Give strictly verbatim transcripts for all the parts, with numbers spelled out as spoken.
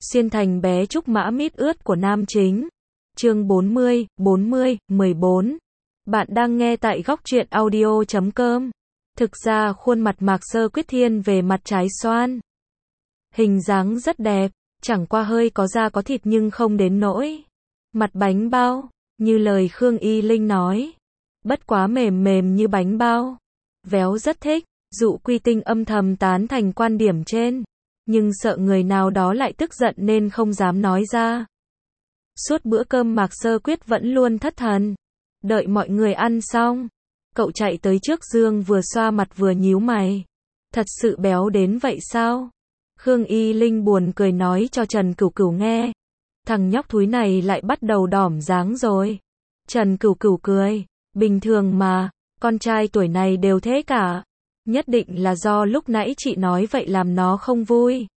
Xuyên thành bé trúc mã mít ướt của nam chính. Chương bốn mươi, bốn mươi, mười bốn. Bạn đang nghe tại góc truyện audio chấm com. Thực ra khuôn mặt Mạc Sơ Quyết thiên về mặt trái xoan. Hình dáng rất đẹp, chẳng qua hơi có da có thịt nhưng không đến nỗi mặt bánh bao, như lời Khương Y Linh nói. Bất quá mềm mềm như bánh bao. Véo rất thích, Dụ Quy Tinh âm thầm tán thành quan điểm trên, nhưng sợ người nào đó lại tức giận nên không dám nói ra. Suốt bữa cơm Mạc Sơ Quyết vẫn luôn thất thần. Đợi mọi người ăn xong, cậu chạy tới trước gương vừa xoa mặt vừa nhíu mày. Thật sự béo đến vậy sao? Khương Y Linh buồn cười nói cho Trần Cửu Cửu nghe. Thằng nhóc thúi này lại bắt đầu đỏm dáng rồi. Trần Cửu Cửu cười. Bình thường mà, con trai tuổi này đều thế cả. Nhất định là do lúc nãy chị nói vậy làm nó không vui.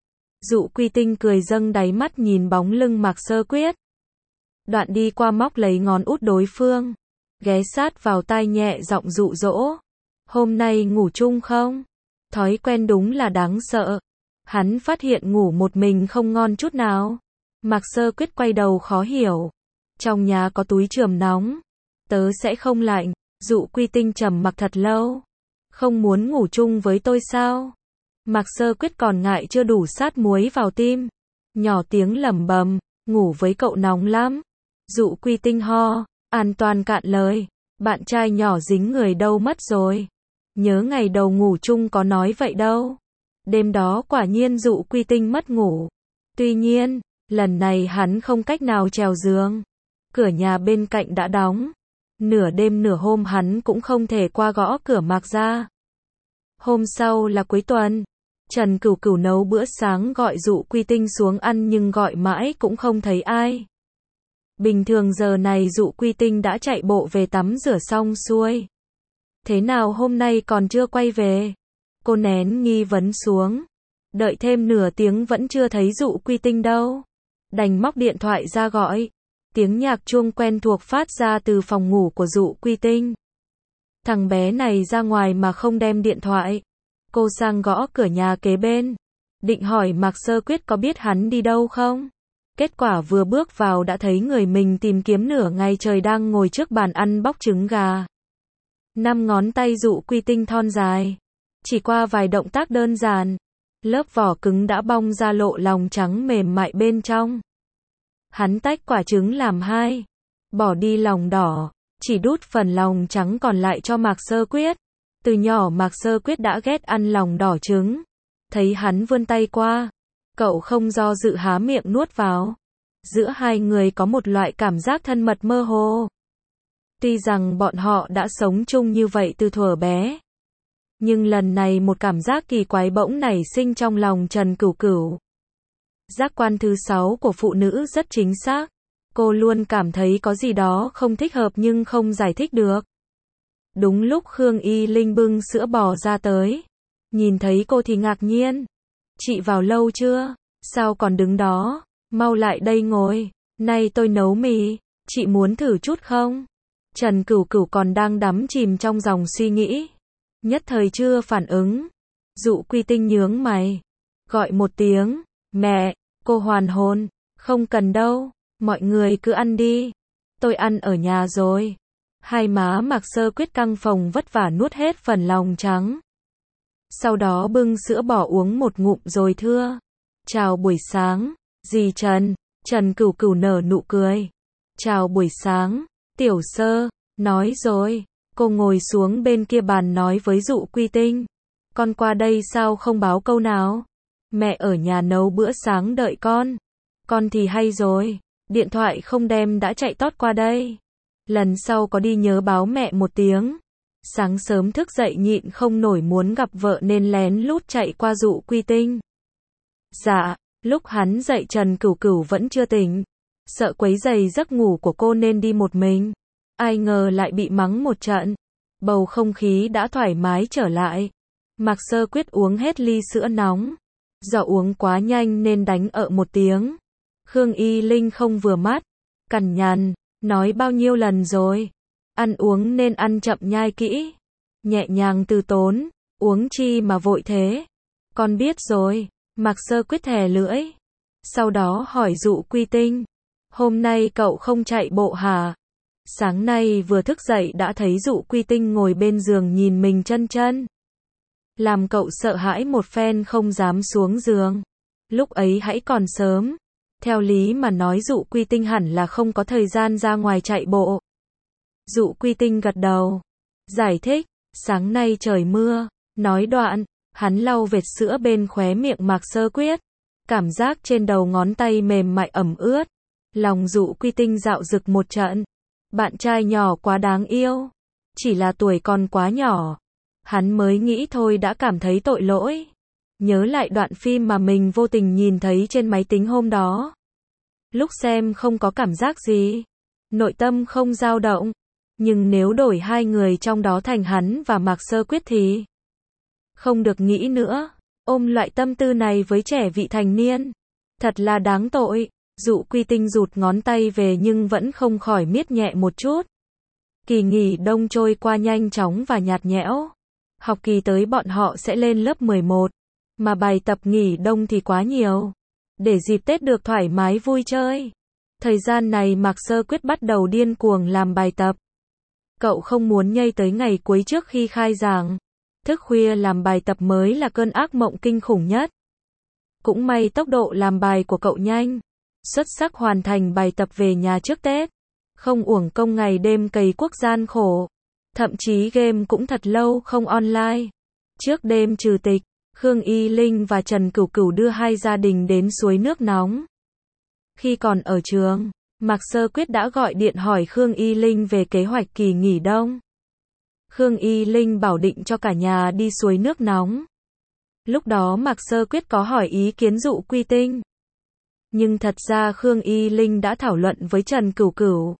Dụ Quy Tinh cười dâng đáy mắt nhìn bóng lưng Mạc Sơ Quyết. Đoạn đi qua móc lấy ngón út đối phương, ghé sát vào tai nhẹ giọng dụ dỗ. Hôm nay ngủ chung không? Thói quen đúng là đáng sợ. Hắn phát hiện ngủ một mình không ngon chút nào. Mạc Sơ Quyết quay đầu khó hiểu. Trong nhà có túi chườm nóng. Tớ sẽ không lạnh. Dụ Quy Tinh trầm mặc thật lâu. Không muốn ngủ chung với tôi sao? Mạc Sơ Quyết còn ngại chưa đủ sát muối vào tim. Nhỏ tiếng lẩm bẩm, ngủ với cậu nóng lắm. Dụ Quy Tinh ho, an toàn cạn lời. Bạn trai nhỏ dính người đâu mất rồi. Nhớ ngày đầu ngủ chung có nói vậy đâu. Đêm đó quả nhiên Dụ Quy Tinh mất ngủ. Tuy nhiên, lần này hắn không cách nào trèo giường. Cửa nhà bên cạnh đã đóng. Nửa đêm nửa hôm hắn cũng không thể qua gõ cửa Mạc ra. Hôm sau là cuối tuần. Trần Cửu Cửu nấu bữa sáng gọi Dụ Quy Tinh xuống ăn nhưng gọi mãi cũng không thấy ai. Bình thường giờ này Dụ Quy Tinh đã chạy bộ về tắm rửa xong xuôi. Thế nào hôm nay còn chưa quay về? Cô nén nghi vấn xuống. Đợi thêm nửa tiếng vẫn chưa thấy Dụ Quy Tinh đâu. Đành móc điện thoại ra gọi. Tiếng nhạc chuông quen thuộc phát ra từ phòng ngủ của Dụ Quy Tinh. Thằng bé này ra ngoài mà không đem điện thoại. Cô sang gõ cửa nhà kế bên. Định hỏi Mạc Sơ Quyết có biết hắn đi đâu không? Kết quả vừa bước vào đã thấy người mình tìm kiếm nửa ngày trời đang ngồi trước bàn ăn bóc trứng gà. Năm ngón tay Dụ Quy Tinh thon dài. Chỉ qua vài động tác đơn giản, lớp vỏ cứng đã bong ra lộ lòng trắng mềm mại bên trong. Hắn tách quả trứng làm hai, bỏ đi lòng đỏ, chỉ đút phần lòng trắng còn lại cho Mạc Sơ Quyết. Từ nhỏ Mạc Sơ Quyết đã ghét ăn lòng đỏ trứng. Thấy hắn vươn tay qua, cậu không do dự há miệng nuốt vào. Giữa hai người có một loại cảm giác thân mật mơ hồ. Tuy rằng bọn họ đã sống chung như vậy từ thuở bé, nhưng lần này một cảm giác kỳ quái bỗng nảy sinh trong lòng Trần Cửu Cửu. Giác quan thứ sáu của phụ nữ rất chính xác. Cô luôn cảm thấy có gì đó không thích hợp nhưng không giải thích được. Đúng lúc Khương Y Linh bưng sữa bò ra tới. Nhìn thấy cô thì ngạc nhiên. Chị vào lâu chưa? Sao còn đứng đó? Mau lại đây ngồi. Nay tôi nấu mì. Chị muốn thử chút không? Trần Cửu Cửu còn đang đắm chìm trong dòng suy nghĩ. Nhất thời chưa phản ứng. Dụ Quy Tinh nhướng mày. Gọi một tiếng. Mẹ. Cô hoàn hồn. Không cần đâu. Mọi người cứ ăn đi. Tôi ăn ở nhà rồi. Hai má Mạc Sơ Quyết căng phồng vất vả nuốt hết phần lòng trắng. Sau đó bưng sữa bò uống một ngụm rồi thưa. Chào buổi sáng, dì Trần. Trần Cửu Cửu nở nụ cười. Chào buổi sáng, Tiểu Sơ. Nói rồi, cô ngồi xuống bên kia bàn nói với Dụ Quy Tinh. Con qua đây sao không báo câu nào? Mẹ ở nhà nấu bữa sáng đợi con. Con thì hay rồi, điện thoại không đem đã chạy tót qua đây. Lần sau có đi nhớ báo mẹ một tiếng. Sáng sớm thức dậy nhịn không nổi muốn gặp vợ nên lén lút chạy qua Dụ Quy Tinh. Dạ, lúc hắn dậy Trần Cửu Cửu vẫn chưa tỉnh. Sợ quấy rầy giấc ngủ của cô nên đi một mình. Ai ngờ lại bị mắng một trận. Bầu không khí đã thoải mái trở lại. Mạc Sơ Quyết uống hết ly sữa nóng. Do uống quá nhanh nên đánh ợ một tiếng. Khương Y Linh không vừa mắt. Cằn nhằn, nói bao nhiêu lần rồi. Ăn uống nên ăn chậm nhai kỹ. Nhẹ nhàng từ tốn, uống chi mà vội thế. Con biết rồi. Mạc Sơ Quyết thè lưỡi. Sau đó hỏi Dụ Quy Tinh, hôm nay cậu không chạy bộ hả? Sáng nay vừa thức dậy đã thấy Dụ Quy Tinh ngồi bên giường nhìn mình chân chân. Làm cậu sợ hãi một phen không dám xuống giường. Lúc ấy hãy còn sớm. Theo lý mà nói Dụ Quy Tinh hẳn là không có thời gian ra ngoài chạy bộ. Dụ Quy Tinh gật đầu. Giải thích, sáng nay trời mưa. Nói đoạn, hắn lau vệt sữa bên khóe miệng Mạc Sơ Quyết. Cảm giác trên đầu ngón tay mềm mại ẩm ướt. Lòng Dụ Quy Tinh dạo dực một trận. Bạn trai nhỏ quá đáng yêu. Chỉ là tuổi còn quá nhỏ. Hắn mới nghĩ thôi đã cảm thấy tội lỗi. Nhớ lại đoạn phim mà mình vô tình nhìn thấy trên máy tính hôm đó. Lúc xem không có cảm giác gì. Nội tâm không dao động. Nhưng nếu đổi hai người trong đó thành hắn và Mạc Sơ Quyết thì không được nghĩ nữa. Ôm loại tâm tư này với trẻ vị thành niên. Thật là đáng tội. Dụ Quy Tinh rụt ngón tay về nhưng vẫn không khỏi miết nhẹ một chút. Kỳ nghỉ đông trôi qua nhanh chóng và nhạt nhẽo. Học kỳ tới bọn họ sẽ lên lớp mười một. Mà bài tập nghỉ đông thì quá nhiều. Để dịp Tết được thoải mái vui chơi. Thời gian này Mạc Sơ Quyết bắt đầu điên cuồng làm bài tập. Cậu không muốn nhây tới ngày cuối trước khi khai giảng. Thức khuya làm bài tập mới là cơn ác mộng kinh khủng nhất. Cũng may tốc độ làm bài của cậu nhanh. Xuất sắc hoàn thành bài tập về nhà trước Tết. Không uổng công ngày đêm cày cuốc gian khổ. Thậm chí game cũng thật lâu không online. Trước đêm trừ tịch, Khương Y Linh và Trần Cửu Cửu đưa hai gia đình đến suối nước nóng. Khi còn ở trường, Mạc Sơ Quyết đã gọi điện hỏi Khương Y Linh về kế hoạch kỳ nghỉ đông. Khương Y Linh bảo định cho cả nhà đi suối nước nóng. Lúc đó Mạc Sơ Quyết có hỏi ý kiến Dụ Quy Tinh. Nhưng thật ra Khương Y Linh đã thảo luận với Trần Cửu Cửu.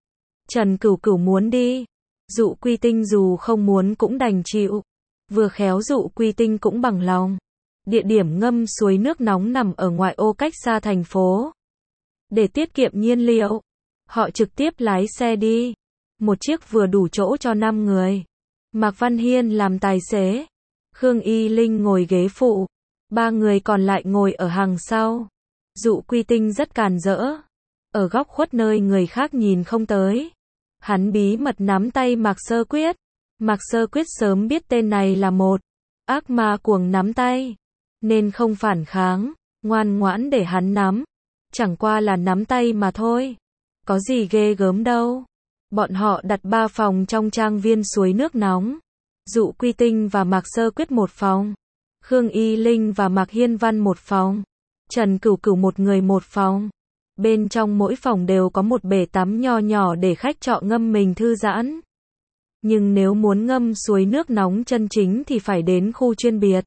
Trần Cửu Cửu muốn đi. Dụ Quy Tinh dù không muốn cũng đành chịu. Vừa khéo Dụ Quy Tinh cũng bằng lòng. Địa điểm ngâm suối nước nóng nằm ở ngoại ô cách xa thành phố. Để tiết kiệm nhiên liệu, họ trực tiếp lái xe đi. Một chiếc vừa đủ chỗ cho năm người. Mạc Văn Hiên làm tài xế. Khương Y Linh ngồi ghế phụ. Ba người còn lại ngồi ở hàng sau. Dụ Quy Tinh rất càn rỡ. Ở góc khuất nơi người khác nhìn không tới. Hắn bí mật nắm tay Mạc Sơ Quyết. Mạc Sơ Quyết sớm biết tên này là một ác ma cuồng nắm tay. Nên không phản kháng, ngoan ngoãn để hắn nắm. Chẳng qua là nắm tay mà thôi. Có gì ghê gớm đâu. Bọn họ đặt ba phòng trong trang viên suối nước nóng. Dụ Quy Tinh và Mạc Sơ Quyết một phòng. Khương Y Linh và Mạc Hiên Văn một phòng. Trần Cửu Cửu một người một phòng. Bên trong mỗi phòng đều có một bể tắm nho nhỏ để khách trọ ngâm mình thư giãn. Nhưng nếu muốn ngâm suối nước nóng chân chính thì phải đến khu chuyên biệt.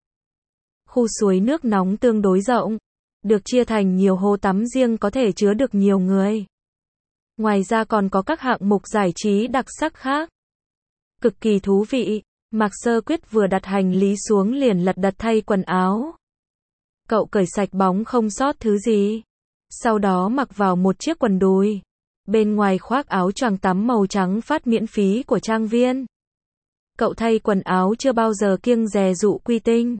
Khu suối nước nóng tương đối rộng. Được chia thành nhiều hồ tắm riêng có thể chứa được nhiều người. Ngoài ra còn có các hạng mục giải trí đặc sắc khác. Cực kỳ thú vị. Mạc Sơ Quyết vừa đặt hành lý xuống liền lật đật thay quần áo. Cậu cởi sạch bóng không sót thứ gì. Sau đó mặc vào một chiếc quần đùi. Bên ngoài khoác áo choàng tắm màu trắng phát miễn phí của trang viên. Cậu thay quần áo chưa bao giờ kiêng dè Dụ Quy Tinh.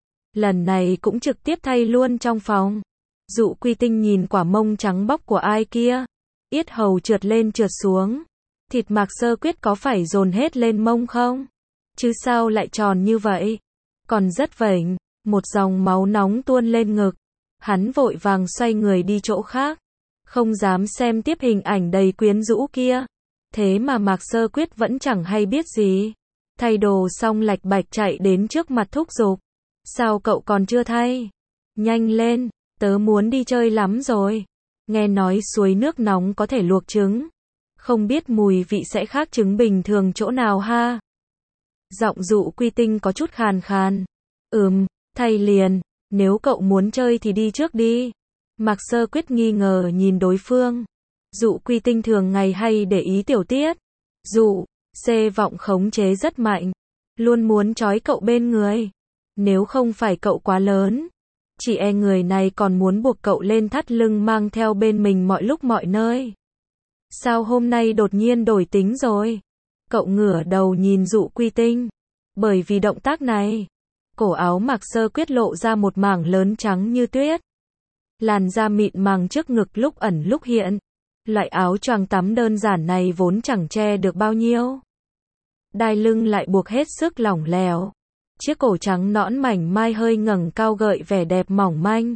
Lần này cũng trực tiếp thay luôn trong phòng. Dụ Quy Tinh nhìn quả mông trắng bóc của ai kia. Yết hầu trượt lên trượt xuống. Thịt Mạc Sơ Quyết có phải dồn hết lên mông không? Chứ sao lại tròn như vậy? Còn rất vểnh. Một dòng máu nóng tuôn lên ngực. Hắn vội vàng xoay người đi chỗ khác. Không dám xem tiếp hình ảnh đầy quyến rũ kia. Thế mà Mạc Sơ Quyết vẫn chẳng hay biết gì. Thay đồ xong lạch bạch chạy đến trước mặt thúc giục. Sao cậu còn chưa thay? Nhanh lên, tớ muốn đi chơi lắm rồi. Nghe nói suối nước nóng có thể luộc trứng. Không biết mùi vị sẽ khác trứng bình thường chỗ nào ha? Giọng Dụ Quy Tinh có chút khàn khàn. Ừm, thay liền. Nếu cậu muốn chơi thì đi trước đi. Mạc Sơ Quyết nghi ngờ nhìn đối phương. Dụ Quy Tinh thường ngày hay để ý tiểu tiết. Dụ, xê vọng khống chế rất mạnh. Luôn muốn trói cậu bên người. Nếu không phải cậu quá lớn. Chỉ e người này còn muốn buộc cậu lên thắt lưng mang theo bên mình mọi lúc mọi nơi. Sao hôm nay đột nhiên đổi tính rồi? Cậu ngửa đầu nhìn Dụ Quy Tinh. Bởi vì động tác này. Cổ áo Mạc Sơ Quyết lộ ra một mảng lớn trắng như tuyết. Làn da mịn màng trước ngực lúc ẩn lúc hiện. Loại áo choàng tắm đơn giản này vốn chẳng che được bao nhiêu. Đai lưng lại buộc hết sức lỏng lẻo. Chiếc cổ trắng nõn mảnh mai hơi ngẩng cao gợi vẻ đẹp mỏng manh.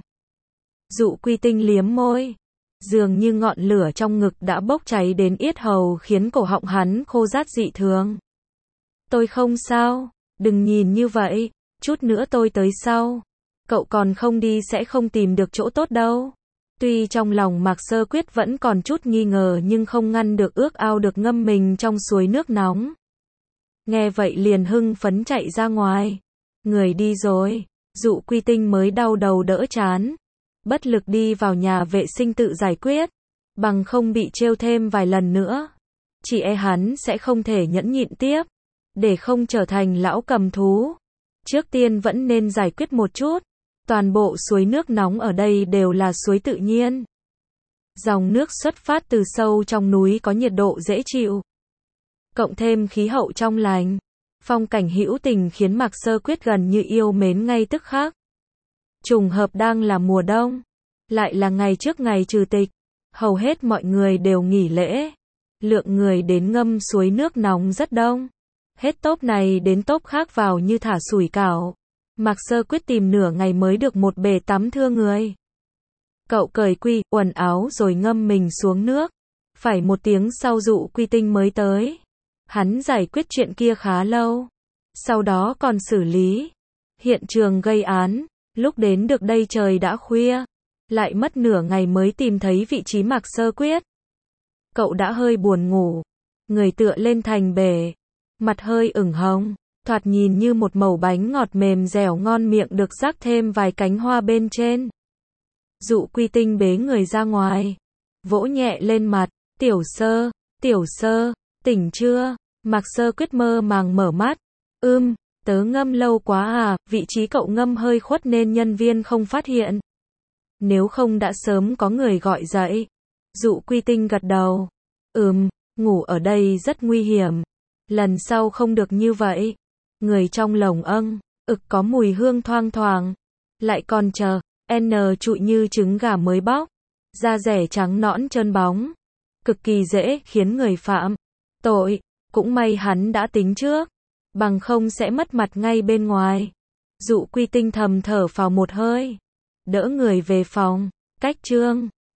Dụ Quy Tinh liếm môi. Dường như ngọn lửa trong ngực đã bốc cháy đến yết hầu khiến cổ họng hắn khô rát dị thường. Tôi không sao, đừng nhìn như vậy, chút nữa tôi tới sau. Cậu còn không đi sẽ không tìm được chỗ tốt đâu. Tuy trong lòng Mạc Sơ Quyết vẫn còn chút nghi ngờ nhưng không ngăn được ước ao được ngâm mình trong suối nước nóng. Nghe vậy liền hưng phấn chạy ra ngoài. Người đi rồi, Dụ Quy Tinh mới đau đầu đỡ chán. Bất lực đi vào nhà vệ sinh tự giải quyết. Bằng không bị trêu thêm vài lần nữa. Chỉ e hắn sẽ không thể nhẫn nhịn tiếp. Để không trở thành lão cầm thú. Trước tiên vẫn nên giải quyết một chút. Toàn bộ suối nước nóng ở đây đều là suối tự nhiên. Dòng nước xuất phát từ sâu trong núi có nhiệt độ dễ chịu. Cộng thêm khí hậu trong lành. Phong cảnh hữu tình khiến Mạc Sơ Quyết gần như yêu mến ngay tức khắc. Trùng hợp đang là mùa đông. Lại là ngày trước ngày trừ tịch. Hầu hết mọi người đều nghỉ lễ. Lượng người đến ngâm suối nước nóng rất đông. Hết tốp này đến tốp khác vào như thả sủi cảo. Mạc Sơ Quyết tìm nửa ngày mới được một bể tắm thưa người. Cậu cởi quy, quần áo rồi ngâm mình xuống nước. Phải một tiếng sau Dụ Quy Tinh mới tới. Hắn giải quyết chuyện kia khá lâu. Sau đó còn xử lý hiện trường gây án. Lúc đến được đây trời đã khuya. Lại mất nửa ngày mới tìm thấy vị trí Mạc Sơ Quyết. Cậu đã hơi buồn ngủ. Người tựa lên thành bể. Mặt hơi ửng hồng. Thoạt nhìn như một mẩu bánh ngọt mềm dẻo ngon miệng được rắc thêm vài cánh hoa bên trên. Dụ Quy Tinh bế người ra ngoài. Vỗ nhẹ lên mặt. Tiểu Sơ, Tiểu Sơ, tỉnh chưa? Mạc Sơ Quyết mơ màng mở mắt. Ưm, tớ ngâm lâu quá à, vị trí cậu ngâm hơi khuất nên nhân viên không phát hiện. Nếu không đã sớm có người gọi dậy. Dụ Quy Tinh gật đầu. Ừm, ngủ ở đây rất nguy hiểm. Lần sau không được như vậy. Người trong lồng âng, ực có mùi hương thoang thoảng. Lại còn chờ, N trụi như trứng gà mới bóc. Da rẻ trắng nõn trơn bóng. Cực kỳ dễ khiến người phạm tội. Cũng may hắn đã tính trước. Bằng không sẽ mất mặt ngay bên ngoài. Dụ Quy Tinh thầm thở phào một hơi. Đỡ người về phòng. Cách chương